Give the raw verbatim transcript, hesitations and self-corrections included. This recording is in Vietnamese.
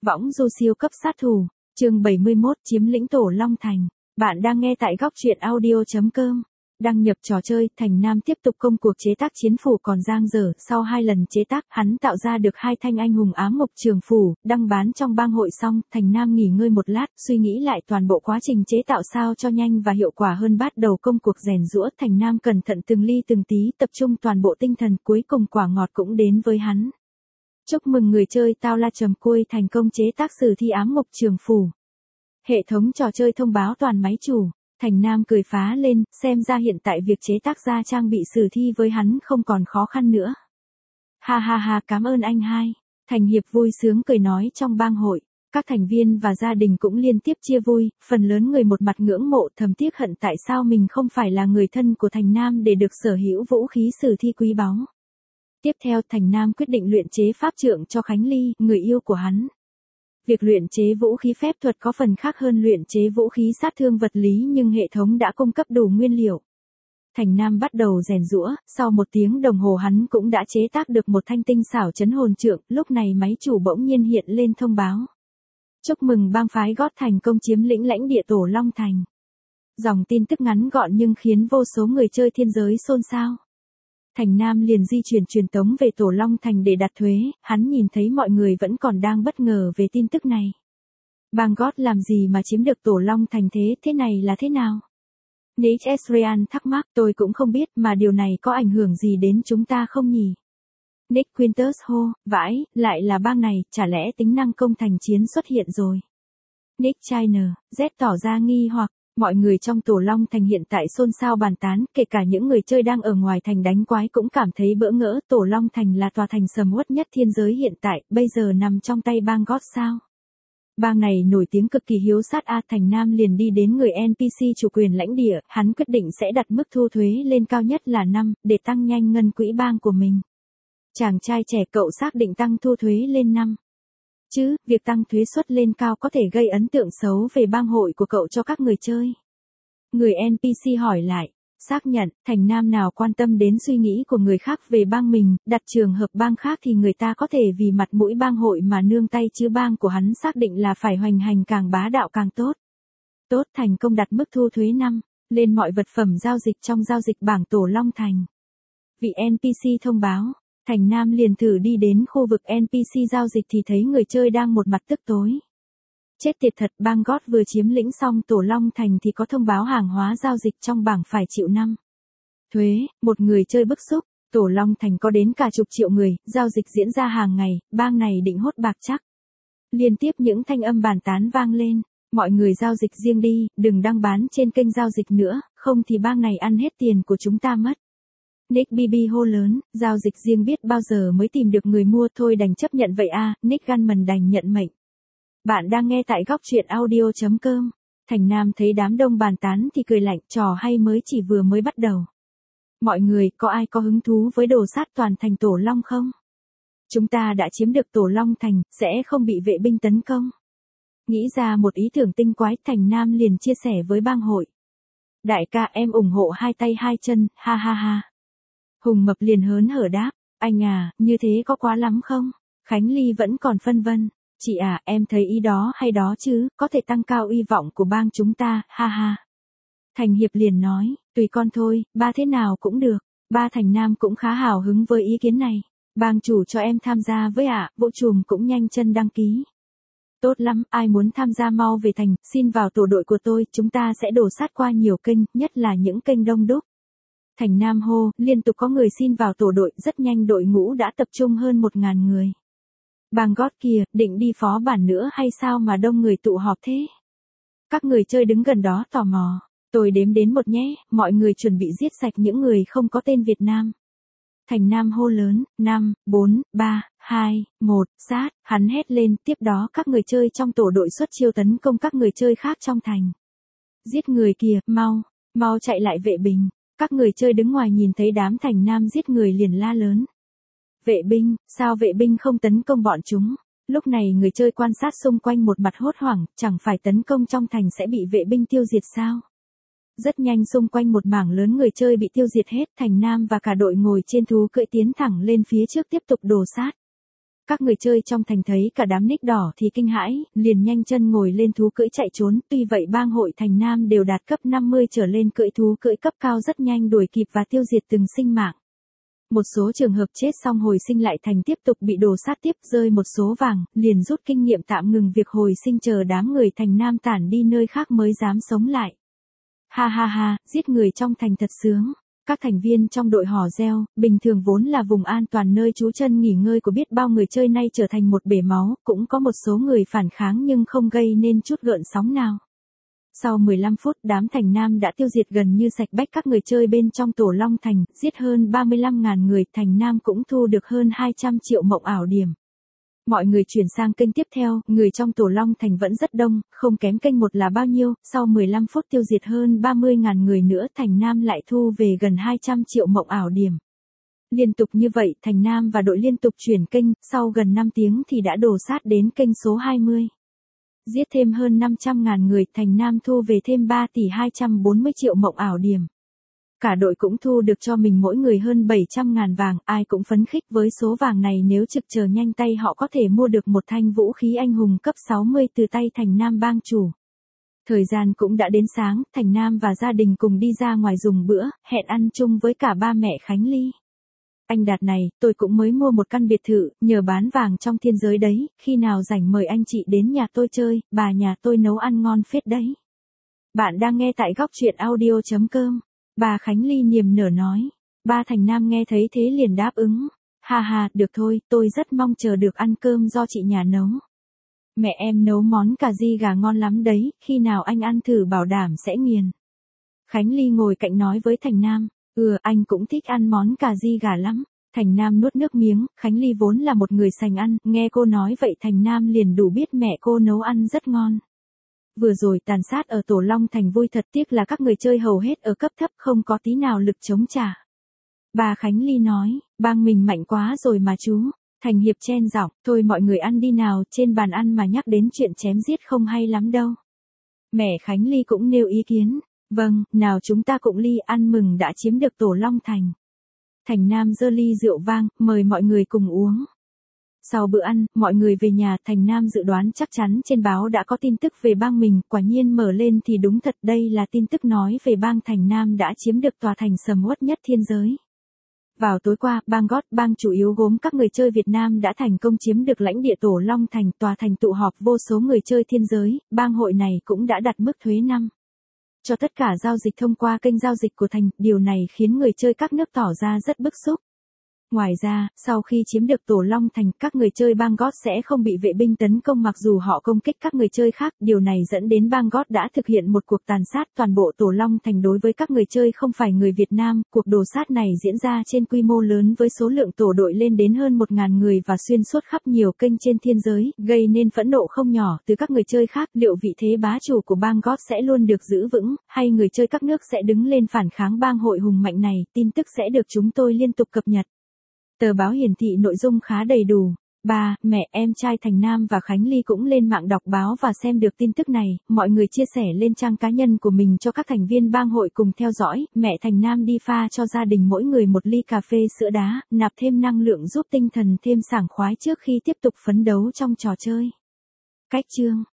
Võng du siêu cấp sát thủ, chương bảy mươi mốt chiếm lĩnh Tổ Long Thành. Bạn đang nghe tại góc truyện audio chấm com. Đăng nhập trò chơi, Thành Nam tiếp tục công cuộc chế tác chiến phủ còn dang dở, sau hai lần chế tác, hắn tạo ra được hai thanh anh hùng ám mộc trường phủ, đăng bán trong bang hội xong, Thành Nam nghỉ ngơi một lát, suy nghĩ lại toàn bộ quá trình chế tạo sao cho nhanh và hiệu quả hơn bắt đầu công cuộc rèn giũa, Thành Nam cẩn thận từng ly từng tí, tập trung toàn bộ tinh thần, cuối cùng quả ngọt cũng đến với hắn. Chúc mừng người chơi Tao La Trầm Cui thành công chế tác sử thi ám mộc trường phủ. Hệ thống trò chơi thông báo toàn máy chủ. Thành Nam cười phá lên, xem ra hiện tại việc chế tác ra trang bị sử thi với hắn không còn khó khăn nữa. Ha ha ha, cảm ơn anh hai. Thành Hiệp vui sướng cười nói trong bang hội. Các thành viên và gia đình cũng liên tiếp chia vui, phần lớn người một mặt ngưỡng mộ thầm tiếc hận tại sao mình không phải là người thân của Thành Nam để được sở hữu vũ khí sử thi quý báu. Tiếp theo Thành Nam quyết định luyện chế pháp trượng cho Khánh Ly, người yêu của hắn. Việc luyện chế vũ khí phép thuật có phần khác hơn luyện chế vũ khí sát thương vật lý nhưng hệ thống đã cung cấp đủ nguyên liệu. Thành Nam bắt đầu rèn giũa, sau một tiếng đồng hồ hắn cũng đã chế tác được một thanh tinh xảo chấn hồn trượng, lúc này máy chủ bỗng nhiên hiện lên thông báo. Chúc mừng bang phái gót thành công chiếm lĩnh lãnh địa Tổ Long Thành. Dòng tin tức ngắn gọn nhưng khiến vô số người chơi thiên giới xôn xao. Thành Nam liền di chuyển truyền tống về Tổ Long Thành để đặt thuế, hắn nhìn thấy mọi người vẫn còn đang bất ngờ về tin tức này. Bang gót làm gì mà chiếm được Tổ Long Thành thế, thế này là thế nào? Nick Esrian thắc mắc, tôi cũng không biết mà điều này có ảnh hưởng gì đến chúng ta không nhỉ? Nick Quintus hô, vãi, lại là bang này, chả lẽ tính năng công thành chiến xuất hiện rồi? Nick Chiner, Z tỏ ra nghi hoặc. Mọi người trong Tổ Long Thành hiện tại xôn xao bàn tán, kể cả những người chơi đang ở ngoài thành đánh quái cũng cảm thấy bỡ ngỡ. Tổ Long Thành là tòa thành sầm uất nhất thiên giới hiện tại, bây giờ nằm trong tay bang gót sao? Bang này nổi tiếng cực kỳ hiếu sát a. Thành Nam liền đi đến người en pê xê chủ quyền lãnh địa, hắn quyết định sẽ đặt mức thu thuế lên cao nhất là năm, để tăng nhanh ngân quỹ bang của mình. Chàng trai trẻ, cậu xác định tăng thu thuế lên năm. Chứ, việc tăng thuế suất lên cao có thể gây ấn tượng xấu về bang hội của cậu cho các người chơi. Người en pê xê hỏi lại, xác nhận, Thành Nam nào quan tâm đến suy nghĩ của người khác về bang mình, đặt trường hợp bang khác thì người ta có thể vì mặt mũi bang hội mà nương tay chứ bang của hắn xác định là phải hoành hành càng bá đạo càng tốt. Tốt, thành công đặt mức thu thuế năm, lên mọi vật phẩm giao dịch trong giao dịch bảng Tổ Long Thành. Vị en pê xê thông báo. Thành Nam liền thử đi đến khu vực en pê xê giao dịch thì thấy người chơi đang một mặt tức tối. Chết tiệt thật, bang gót vừa chiếm lĩnh xong Tổ Long Thành thì có thông báo hàng hóa giao dịch trong bảng phải chịu năm thuế, một người chơi bức xúc, Tổ Long Thành có đến cả chục triệu người, giao dịch diễn ra hàng ngày, bang này định hốt bạc chắc. Liên tiếp những thanh âm bàn tán vang lên, mọi người giao dịch riêng đi, đừng đăng bán trên kênh giao dịch nữa, không thì bang này ăn hết tiền của chúng ta mất. Nick bê bê hô lớn, giao dịch riêng biết bao giờ mới tìm được người mua thôi đành chấp nhận vậy à, Nick Gunman đành nhận mệnh. Bạn đang nghe tại góc truyện audio chấm com. Thành Nam thấy đám đông bàn tán thì cười lạnh, trò hay mới chỉ vừa mới bắt đầu. Mọi người, có ai có hứng thú với đồ sát toàn thành Tổ Long không? Chúng ta đã chiếm được Tổ Long Thành, sẽ không bị vệ binh tấn công. Nghĩ ra một ý tưởng tinh quái, Thành Nam liền chia sẻ với bang hội. Đại ca, em ủng hộ hai tay hai chân, ha ha ha. Hùng Mập liền hớn hở đáp, anh à, như thế có quá lắm không? Khánh Ly vẫn còn phân vân, chị à, em thấy ý đó hay đó chứ, có thể tăng cao uy vọng của bang chúng ta, ha ha. Thành Hiệp liền nói, tùy con thôi, ba thế nào cũng được, ba. Thành Nam cũng khá hào hứng với ý kiến này, bang chủ cho em tham gia với ạ, à, Vũ Trùm cũng nhanh chân đăng ký. Tốt lắm, ai muốn tham gia mau về thành, xin vào tổ đội của tôi, chúng ta sẽ đổ sát qua nhiều kênh, nhất là những kênh đông đúc. Thành Nam hô, liên tục có người xin vào tổ đội, rất nhanh đội ngũ đã tập trung hơn một ngàn người. Bang gót kìa, định đi phó bản nữa hay sao mà đông người tụ họp thế? Các người chơi đứng gần đó tò mò, tôi đếm đến một nhé, mọi người chuẩn bị giết sạch những người không có tên Việt Nam. Thành Nam hô lớn, năm, bốn, ba, hai, một, sát, hắn hét lên, tiếp đó các người chơi trong tổ đội xuất chiêu tấn công các người chơi khác trong thành. Giết người kìa, mau, mau chạy lại vệ binh. Các người chơi đứng ngoài nhìn thấy đám Thành Nam giết người liền la lớn. Vệ binh, sao vệ binh không tấn công bọn chúng? Lúc này người chơi quan sát xung quanh một mặt hốt hoảng, chẳng phải tấn công trong thành sẽ bị vệ binh tiêu diệt sao? Rất nhanh xung quanh một mảng lớn người chơi bị tiêu diệt hết, Thành Nam và cả đội ngồi trên thú cưỡi tiến thẳng lên phía trước tiếp tục đổ sát. Các người chơi trong thành thấy cả đám nick đỏ thì kinh hãi, liền nhanh chân ngồi lên thú cưỡi chạy trốn, tuy vậy bang hội thành Nam đều đạt cấp năm mươi trở lên cưỡi thú cưỡi cấp cao rất nhanh đuổi kịp và tiêu diệt từng sinh mạng. Một số trường hợp chết xong hồi sinh lại thành tiếp tục bị đổ sát tiếp rơi một số vàng, liền rút kinh nghiệm tạm ngừng việc hồi sinh chờ đám người thành Nam tản đi nơi khác mới dám sống lại. Ha ha ha, giết người trong thành thật sướng. Các thành viên trong đội hò reo, bình thường vốn là vùng an toàn nơi trú chân nghỉ ngơi của biết bao người chơi nay trở thành một bể máu, cũng có một số người phản kháng nhưng không gây nên chút gợn sóng nào. Sau mười lăm phút đám thành Nam đã tiêu diệt gần như sạch bách các người chơi bên trong tổ Long Thành, giết hơn ba mươi lăm nghìn người, thành Nam cũng thu được hơn hai trăm triệu mộng ảo điểm. Mọi người chuyển sang kênh tiếp theo, người trong tổ Long Thành vẫn rất đông, không kém kênh một là bao nhiêu, sau mười lăm phút tiêu diệt hơn ba mươi nghìn người nữa thành Nam lại thu về gần hai trăm triệu mộng ảo điểm. Liên tục như vậy thành Nam và đội liên tục chuyển kênh, sau gần năm tiếng thì đã đổ sát đến kênh số hai mươi. Giết thêm hơn năm trăm nghìn người, thành Nam thu về thêm ba tỷ hai trăm bốn mươi triệu mộng ảo điểm. Cả đội cũng thu được cho mình mỗi người hơn bảy trăm ngàn vàng, ai cũng phấn khích với số vàng này nếu trực chờ nhanh tay họ có thể mua được một thanh vũ khí anh hùng cấp sáu mươi từ tay thành Nam bang chủ. Thời gian cũng đã đến sáng, thành Nam và gia đình cùng đi ra ngoài dùng bữa, hẹn ăn chung với cả ba mẹ Khánh Ly. Anh Đạt này, tôi cũng mới mua một căn biệt thự, nhờ bán vàng trong thiên giới đấy, khi nào rảnh mời anh chị đến nhà tôi chơi, bà nhà tôi nấu ăn ngon phết đấy. Bạn đang nghe tại góc truyện audio chấm com. Bà Khánh Ly niềm nở nói. Ba thành Nam nghe thấy thế liền đáp ứng. Ha ha, được thôi, tôi rất mong chờ được ăn cơm do chị nhà nấu. Mẹ em nấu món cà ri gà ngon lắm đấy, khi nào anh ăn thử bảo đảm sẽ nghiền. Khánh Ly ngồi cạnh nói với thành Nam. Ừ, anh cũng thích ăn món cà ri gà lắm. Thành Nam nuốt nước miếng, Khánh Ly vốn là một người sành ăn, nghe cô nói vậy thành Nam liền đủ biết mẹ cô nấu ăn rất ngon. Vừa rồi tàn sát ở tổ Long Thành vui thật, tiếc là các người chơi hầu hết ở cấp thấp không có tí nào lực chống trả. Bà Khánh Ly nói, bang mình mạnh quá rồi mà chú. Thành Hiệp chen giọng, thôi mọi người ăn đi nào, trên bàn ăn mà nhắc đến chuyện chém giết không hay lắm đâu. Mẹ Khánh Ly cũng nêu ý kiến, vâng, nào chúng ta cũng ly ăn mừng đã chiếm được tổ Long Thành. Thành Nam giơ ly rượu vang, mời mọi người cùng uống. Sau bữa ăn, mọi người về nhà, thành Nam dự đoán chắc chắn trên báo đã có tin tức về bang mình, quả nhiên mở lên thì đúng thật, đây là tin tức nói về bang thành Nam đã chiếm được tòa thành sầm uất nhất thiên giới. Vào tối qua, bang gót, bang chủ yếu gồm các người chơi Việt Nam đã thành công chiếm được lãnh địa tổ Long Thành, tòa thành tụ họp vô số người chơi thiên giới, bang hội này cũng đã đặt mức thuế năm cho tất cả giao dịch thông qua kênh giao dịch của thành, điều này khiến người chơi các nước tỏ ra rất bức xúc. Ngoài ra, sau khi chiếm được tổ Long Thành, các người chơi bang gót sẽ không bị vệ binh tấn công mặc dù họ công kích các người chơi khác, điều này dẫn đến bang gót đã thực hiện một cuộc tàn sát toàn bộ tổ Long Thành đối với các người chơi không phải người Việt Nam, cuộc đổ sát này diễn ra trên quy mô lớn với số lượng tổ đội lên đến hơn một nghìn người và xuyên suốt khắp nhiều kênh trên thiên giới, gây nên phẫn nộ không nhỏ từ các người chơi khác, liệu vị thế bá chủ của bang gót sẽ luôn được giữ vững, hay người chơi các nước sẽ đứng lên phản kháng bang hội hùng mạnh này, tin tức sẽ được chúng tôi liên tục cập nhật. Tờ báo hiển thị nội dung khá đầy đủ. Ba, mẹ, em trai Thành Nam và Khánh Ly cũng lên mạng đọc báo và xem được tin tức này, mọi người chia sẻ lên trang cá nhân của mình cho các thành viên bang hội cùng theo dõi, mẹ Thành Nam đi pha cho gia đình mỗi người một ly cà phê sữa đá, nạp thêm năng lượng giúp tinh thần thêm sảng khoái trước khi tiếp tục phấn đấu trong trò chơi. Cách chương